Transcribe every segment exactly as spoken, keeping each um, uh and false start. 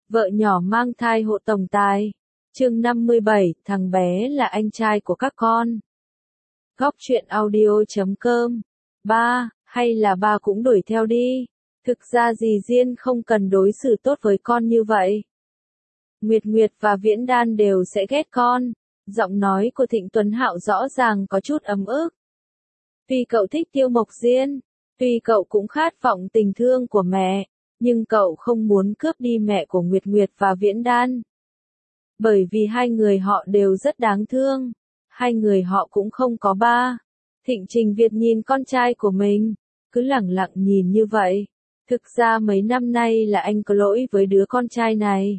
Vợ nhỏ mang thai hộ tổng tài. Chương năm mươi bảy, thằng bé là anh trai của các con. Góc truyện audio chấm com. Ba, hay là ba cũng đuổi theo đi. Thực ra dì Diên không cần đối xử tốt với con như vậy. Nguyệt Nguyệt và Viễn Đan đều sẽ ghét con. Giọng nói của Thịnh Tuấn Hạo rõ ràng có chút ấm ức. Tuy cậu thích Tiêu Mộc Diên, tuy cậu cũng khát vọng tình thương của mẹ, nhưng cậu không muốn cướp đi mẹ của Nguyệt Nguyệt và Viễn Đan. Bởi vì hai người họ đều rất đáng thương, hai người họ cũng không có ba. Thịnh Trình Việt nhìn con trai của mình, cứ lẳng lặng nhìn như vậy. Thực ra mấy năm nay là anh có lỗi với đứa con trai này.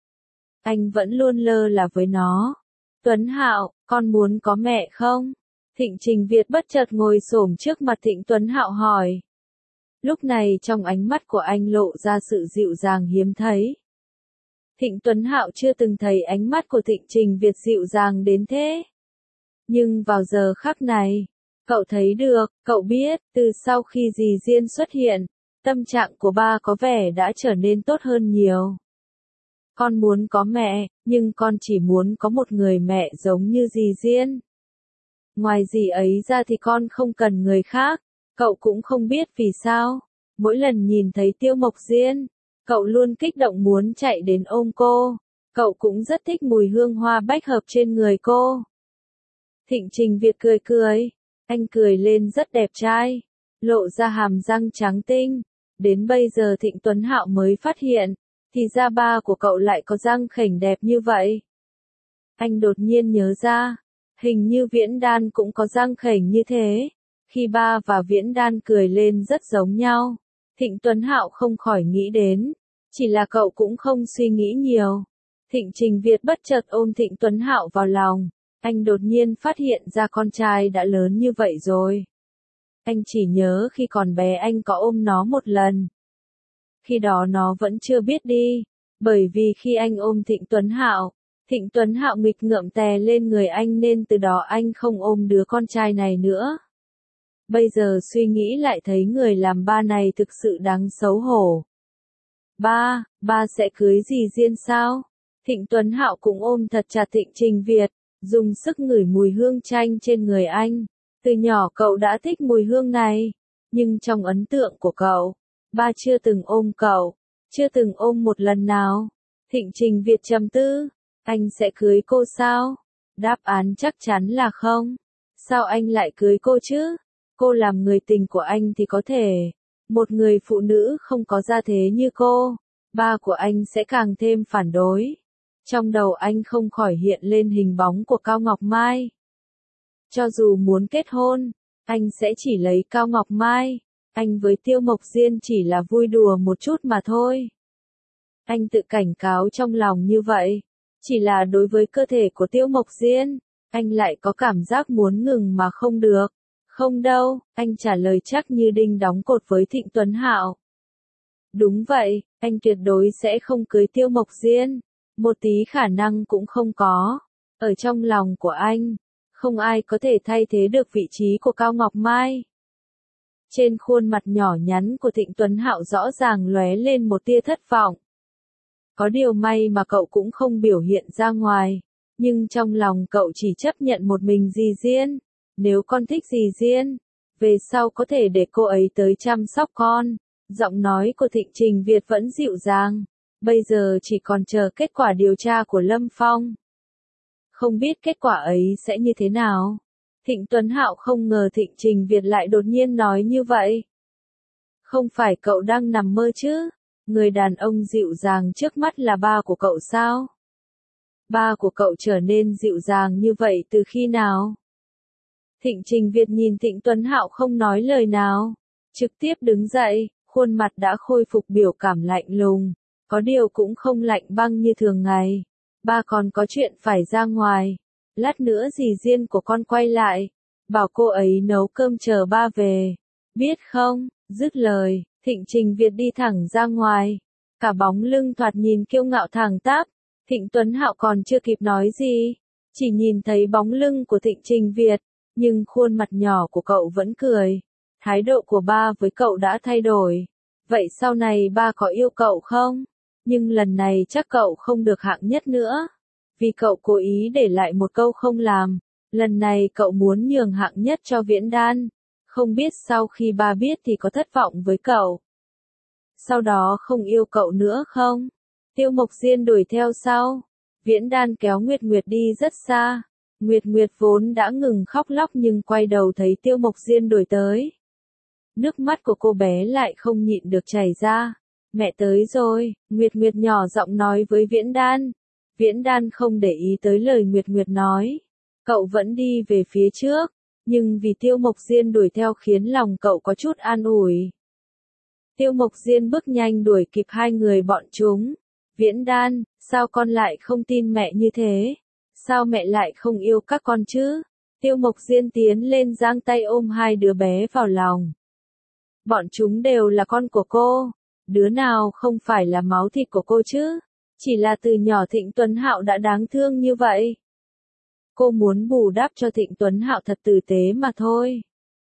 Anh vẫn luôn lơ là với nó. Tuấn Hạo, con muốn có mẹ không? Thịnh Trình Việt bất chợt ngồi xổm trước mặt Thịnh Tuấn Hạo hỏi. Lúc này trong ánh mắt của anh lộ ra sự dịu dàng hiếm thấy. Thịnh Tuấn Hạo chưa từng thấy ánh mắt của Thịnh Trình Việt dịu dàng đến thế. Nhưng vào giờ khắc này, cậu thấy được, cậu biết, từ sau khi dì Diên xuất hiện, tâm trạng của ba có vẻ đã trở nên tốt hơn nhiều. Con muốn có mẹ, nhưng con chỉ muốn có một người mẹ giống như dì Diên. Ngoài dì ấy ra thì con không cần người khác, cậu cũng không biết vì sao. Mỗi lần nhìn thấy Tiêu Mộc Diên, cậu luôn kích động muốn chạy đến ôm cô. Cậu cũng rất thích mùi hương hoa bách hợp trên người cô. Thịnh Trình Việt cười cười, anh cười lên rất đẹp trai, lộ ra hàm răng trắng tinh. Đến bây giờ Thịnh Tuấn Hạo mới phát hiện, thì ra ba của cậu lại có răng khểnh đẹp như vậy. Anh đột nhiên nhớ ra, hình như Viễn Đan cũng có răng khểnh như thế. Khi ba và Viễn Đan cười lên rất giống nhau, Thịnh Tuấn Hạo không khỏi nghĩ đến, chỉ là cậu cũng không suy nghĩ nhiều. Thịnh Trình Việt bất chợt ôm Thịnh Tuấn Hạo vào lòng, anh đột nhiên phát hiện ra con trai đã lớn như vậy rồi. Anh chỉ nhớ khi còn bé anh có ôm nó một lần. Khi đó nó vẫn chưa biết đi, bởi vì khi anh ôm Thịnh Tuấn Hạo, Thịnh Tuấn Hạo nghịch ngợm tè lên người anh nên từ đó anh không ôm đứa con trai này nữa. Bây giờ suy nghĩ lại thấy người làm ba này thực sự đáng xấu hổ. Ba, ba sẽ cưới dì Diên sao? Thịnh Tuấn Hạo cũng ôm thật chặt Thịnh Trình Việt, dùng sức ngửi mùi hương chanh trên người anh. Từ nhỏ cậu đã thích mùi hương này, nhưng trong ấn tượng của cậu, ba chưa từng ôm cậu, chưa từng ôm một lần nào. Thịnh Trình Việt trầm tư, anh sẽ cưới cô sao? Đáp án chắc chắn là không. Sao anh lại cưới cô chứ? Cô làm người tình của anh thì có thể. Một người phụ nữ không có gia thế như cô, ba của anh sẽ càng thêm phản đối. Trong đầu anh không khỏi hiện lên hình bóng của Cao Ngọc Mai. Cho dù muốn kết hôn, anh sẽ chỉ lấy Cao Ngọc Mai. Anh với Tiêu Mộc Diên chỉ là vui đùa một chút mà thôi. Anh tự cảnh cáo trong lòng như vậy. Chỉ là đối với cơ thể của Tiêu Mộc Diên, anh lại có cảm giác muốn ngừng mà không được. Không đâu, anh trả lời chắc như đinh đóng cột với Thịnh Tuấn Hạo. Đúng vậy, anh tuyệt đối sẽ không cưới Tiêu Mộc Diên. Một tí khả năng cũng không có. Ở trong lòng của anh, không ai có thể thay thế được vị trí của Cao Ngọc Mai. Trên khuôn mặt nhỏ nhắn của Thịnh Tuấn Hạo rõ ràng lóe lên một tia thất vọng. Có điều may mà cậu cũng không biểu hiện ra ngoài, nhưng trong lòng cậu chỉ chấp nhận một mình dì Diên. Nếu con thích dì Diên, về sau có thể để cô ấy tới chăm sóc con. Giọng nói của Thịnh Trình Việt vẫn dịu dàng, bây giờ chỉ còn chờ kết quả điều tra của Lâm Phong. Không biết kết quả ấy sẽ như thế nào. Thịnh Tuấn Hạo không ngờ Thịnh Trình Việt lại đột nhiên nói như vậy. Không phải cậu đang nằm mơ chứ? Người đàn ông dịu dàng trước mắt là ba của cậu sao? Ba của cậu trở nên dịu dàng như vậy từ khi nào? Thịnh Trình Việt nhìn Thịnh Tuấn Hạo không nói lời nào, trực tiếp đứng dậy, khuôn mặt đã khôi phục biểu cảm lạnh lùng, có điều cũng không lạnh băng như thường ngày. Ba còn có chuyện phải ra ngoài, lát nữa dì Diên của con quay lại, bảo cô ấy nấu cơm chờ ba về, biết không? Dứt lời, Thịnh Trình Việt đi thẳng ra ngoài, cả bóng lưng thoạt nhìn kiêu ngạo thẳng tắp. Thịnh Tuấn Hạo còn chưa kịp nói gì, chỉ nhìn thấy bóng lưng của Thịnh Trình Việt, nhưng khuôn mặt nhỏ của cậu vẫn cười. Thái độ của ba với cậu đã thay đổi. Vậy sau này ba có yêu cậu không? Nhưng lần này chắc cậu không được hạng nhất nữa. Vì cậu cố ý để lại một câu không làm. Lần này cậu muốn nhường hạng nhất cho Viễn Đan. Không biết sau khi ba biết thì có thất vọng với cậu. Sau đó không yêu cậu nữa không? Tiêu Mộc Diên đuổi theo sau. Viễn Đan kéo Nguyệt Nguyệt đi rất xa. Nguyệt Nguyệt vốn đã ngừng khóc lóc nhưng quay đầu thấy Tiêu Mộc Diên đuổi tới. Nước mắt của cô bé lại không nhịn được chảy ra. Mẹ tới rồi, Nguyệt Nguyệt nhỏ giọng nói với Viễn Đan. Viễn Đan không để ý tới lời Nguyệt Nguyệt nói. Cậu vẫn đi về phía trước, nhưng vì Tiêu Mộc Diên đuổi theo khiến lòng cậu có chút an ủi. Tiêu Mộc Diên bước nhanh đuổi kịp hai người bọn chúng. Viễn Đan, sao con lại không tin mẹ như thế? Sao mẹ lại không yêu các con chứ? Tiêu Mộc Diên tiến lên giang tay ôm hai đứa bé vào lòng. Bọn chúng đều là con của cô. Đứa nào không phải là máu thịt của cô chứ? Chỉ là từ nhỏ Thịnh Tuấn Hạo đã đáng thương như vậy. Cô muốn bù đắp cho Thịnh Tuấn Hạo thật tử tế mà thôi.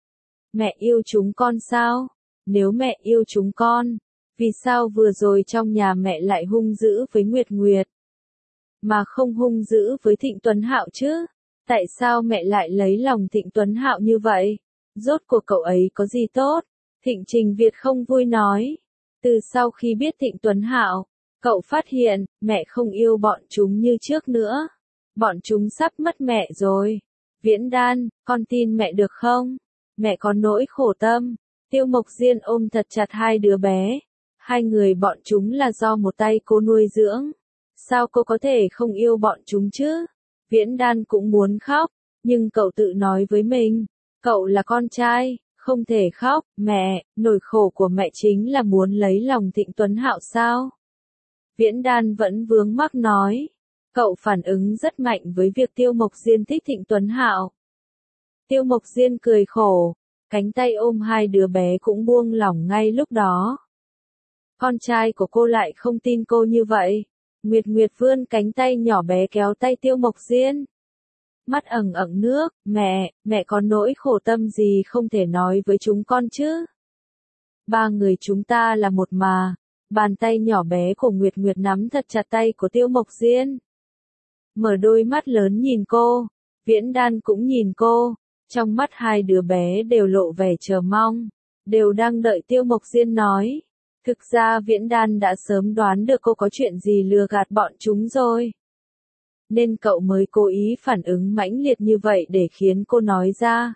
Mẹ yêu chúng con sao? Nếu mẹ yêu chúng con, vì sao vừa rồi trong nhà mẹ lại hung dữ với Nguyệt Nguyệt? Mà không hung dữ với Thịnh Tuấn Hạo chứ? Tại sao mẹ lại lấy lòng Thịnh Tuấn Hạo như vậy? Rốt cuộc cậu ấy có gì tốt? Thịnh Trình Việt không vui nói. Từ sau khi biết Thịnh Tuấn Hạo, cậu phát hiện, mẹ không yêu bọn chúng như trước nữa. Bọn chúng sắp mất mẹ rồi. Viễn Đan, con tin mẹ được không? Mẹ có nỗi khổ tâm. Tiêu Mộc Diên ôm thật chặt hai đứa bé. Hai người bọn chúng là do một tay cô nuôi dưỡng. Sao cô có thể không yêu bọn chúng chứ? Viễn Đan cũng muốn khóc, nhưng cậu tự nói với mình, cậu là con trai, không thể khóc. Mẹ, nỗi khổ của mẹ chính là muốn lấy lòng Thịnh Tuấn Hạo sao? Viễn Đan vẫn vướng mắc nói. Cậu phản ứng rất mạnh với việc Tiêu Mộc Diên thích Thịnh Tuấn Hạo. Tiêu Mộc Diên cười khổ, cánh tay ôm hai đứa bé cũng buông lỏng ngay lúc đó. Con trai của cô lại không tin cô như vậy. Nguyệt Nguyệt vươn cánh tay nhỏ bé kéo tay Tiêu Mộc Diên. Mắt ẩn ẩn nước, mẹ, mẹ có nỗi khổ tâm gì không thể nói với chúng con chứ? Ba người chúng ta là một mà. Bàn tay nhỏ bé của Nguyệt Nguyệt nắm thật chặt tay của Tiêu Mộc Diên. Mở đôi mắt lớn nhìn cô, Viễn Đan cũng nhìn cô, trong mắt hai đứa bé đều lộ vẻ chờ mong, đều đang đợi Tiêu Mộc Diên nói. Thực ra Viễn Đan đã sớm đoán được cô có chuyện gì lừa gạt bọn chúng rồi. Nên cậu mới cố ý phản ứng mãnh liệt như vậy để khiến cô nói ra.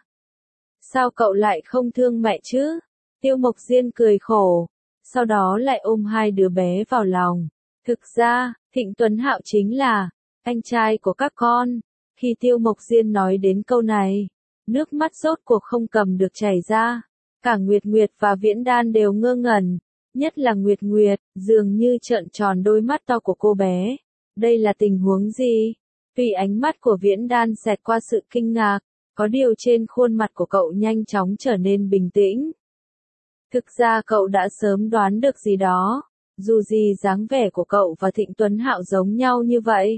Sao cậu lại không thương mẹ chứ? Tiêu Mộc Diên cười khổ, sau đó lại ôm hai đứa bé vào lòng. Thực ra, Thịnh Tuấn Hạo chính là anh trai của các con. Khi Tiêu Mộc Diên nói đến câu này, nước mắt rốt cuộc không cầm được chảy ra. Cả Nguyệt Nguyệt và Viễn Đan đều ngơ ngẩn, nhất là Nguyệt Nguyệt, dường như trợn tròn đôi mắt to của cô bé. Đây là tình huống gì? Vì ánh mắt của Viễn Đan xẹt qua sự kinh ngạc, có điều trên khuôn mặt của cậu nhanh chóng trở nên bình tĩnh. Thực ra cậu đã sớm đoán được gì đó, dù gì dáng vẻ của cậu và Thịnh Tuấn Hạo giống nhau như vậy.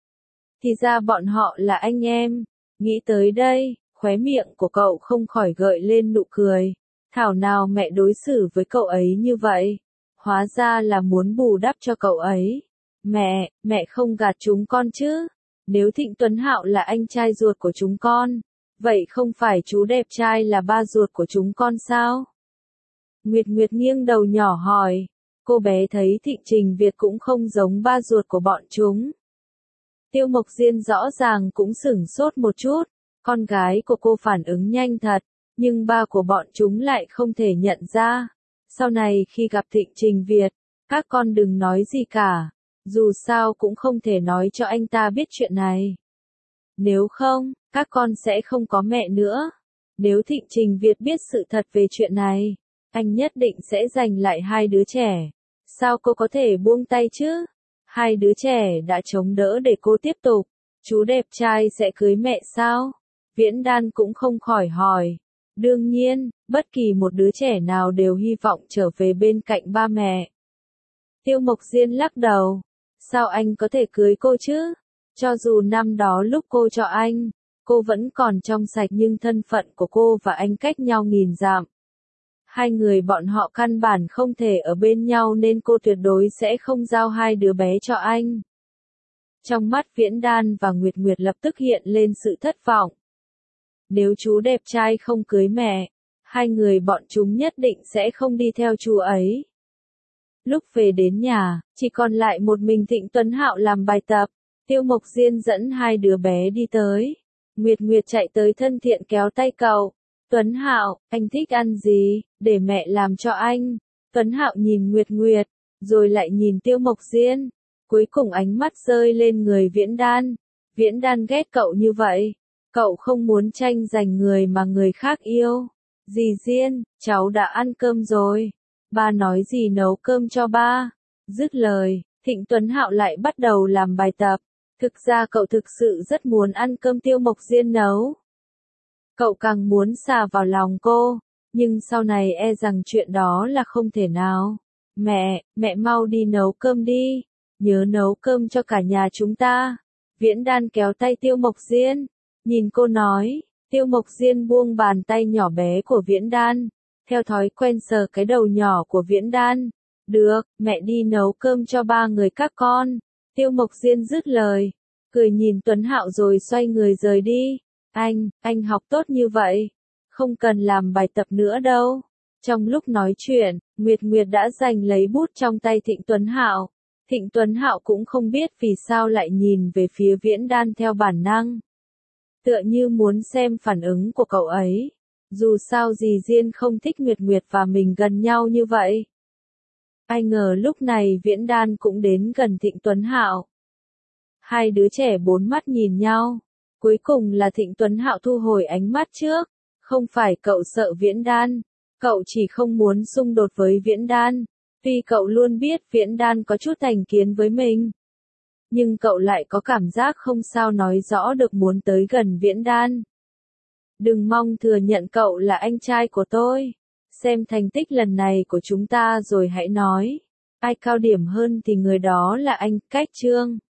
Thì ra bọn họ là anh em. Nghĩ tới đây, khóe miệng của cậu không khỏi gợi lên nụ cười. Thảo nào mẹ đối xử với cậu ấy như vậy. Hóa ra là muốn bù đắp cho cậu ấy. Mẹ, mẹ không gạt chúng con chứ. Nếu Thịnh Tuấn Hạo là anh trai ruột của chúng con, vậy không phải chú đẹp trai là ba ruột của chúng con sao? Nguyệt Nguyệt nghiêng đầu nhỏ hỏi. Cô bé thấy Thịnh Trình Việt cũng không giống ba ruột của bọn chúng. Tiêu Mộc Diên rõ ràng cũng sửng sốt một chút. Con gái của cô phản ứng nhanh thật, nhưng ba của bọn chúng lại không thể nhận ra. Sau này khi gặp Thịnh Trình Việt, các con đừng nói gì cả. Dù sao cũng không thể nói cho anh ta biết chuyện này. Nếu không, các con sẽ không có mẹ nữa. Nếu Thịnh Trình Việt biết sự thật về chuyện này, anh nhất định sẽ giành lại hai đứa trẻ. Sao cô có thể buông tay chứ? Hai đứa trẻ đã chống đỡ để cô tiếp tục. Chú đẹp trai sẽ cưới mẹ sao? Viễn Đan cũng không khỏi hỏi. Đương nhiên, bất kỳ một đứa trẻ nào đều hy vọng trở về bên cạnh ba mẹ. Tiêu Mộc Diên lắc đầu. Sao anh có thể cưới cô chứ? Cho dù năm đó lúc cô cho anh, cô vẫn còn trong sạch nhưng thân phận của cô và anh cách nhau nghìn dặm. Hai người bọn họ căn bản không thể ở bên nhau nên cô tuyệt đối sẽ không giao hai đứa bé cho anh. Trong mắt Viễn Đan và Nguyệt Nguyệt lập tức hiện lên sự thất vọng. Nếu chú đẹp trai không cưới mẹ, hai người bọn chúng nhất định sẽ không đi theo chú ấy. Lúc về đến nhà, chỉ còn lại một mình Thịnh Tuấn Hạo làm bài tập. Tiêu Mộc Diên dẫn hai đứa bé đi tới. Nguyệt Nguyệt chạy tới thân thiện kéo tay cậu. Tuấn Hạo, anh thích ăn gì, để mẹ làm cho anh. Tuấn Hạo nhìn Nguyệt Nguyệt, rồi lại nhìn Tiêu Mộc Diên. Cuối cùng ánh mắt rơi lên người Viễn Đan. Viễn Đan ghét cậu như vậy. Cậu không muốn tranh giành người mà người khác yêu. Dì Diên, cháu đã ăn cơm rồi. Ba nói gì nấu cơm cho ba. Dứt lời, Thịnh Tuấn Hạo lại bắt đầu làm bài tập. Thực ra cậu thực sự rất muốn ăn cơm Tiêu Mộc Diên nấu. Cậu càng muốn xà vào lòng cô, nhưng sau này e rằng chuyện đó là không thể nào. Mẹ, mẹ mau đi nấu cơm đi, nhớ nấu cơm cho cả nhà chúng ta. Viễn Đan kéo tay Tiêu Mộc Diên, nhìn cô nói. Tiêu Mộc Diên buông bàn tay nhỏ bé của Viễn Đan, theo thói quen sờ cái đầu nhỏ của Viễn Đan. Được, mẹ đi nấu cơm cho ba người các con. Tiêu Mộc Diên dứt lời, cười nhìn Tuấn Hạo rồi xoay người rời đi. Anh, anh học tốt như vậy, không cần làm bài tập nữa đâu. Trong lúc nói chuyện, Nguyệt Nguyệt đã giành lấy bút trong tay Thịnh Tuấn Hạo. Thịnh Tuấn Hạo cũng không biết vì sao lại nhìn về phía Viễn Đan theo bản năng. Tựa như muốn xem phản ứng của cậu ấy. Dù sao dì Diên không thích Nguyệt Nguyệt và mình gần nhau như vậy. Ai ngờ lúc này Viễn Đan cũng đến gần Thịnh Tuấn Hạo. Hai đứa trẻ bốn mắt nhìn nhau. Cuối cùng là Thịnh Tuấn Hạo thu hồi ánh mắt trước. Không phải cậu sợ Viễn Đan. Cậu chỉ không muốn xung đột với Viễn Đan. Tuy cậu luôn biết Viễn Đan có chút thành kiến với mình. Nhưng cậu lại có cảm giác không sao nói rõ được muốn tới gần Viễn Đan. Đừng mong thừa nhận cậu là anh trai của tôi. Xem thành tích lần này của chúng ta rồi hãy nói. Ai cao điểm hơn thì người đó là anh. Cách chương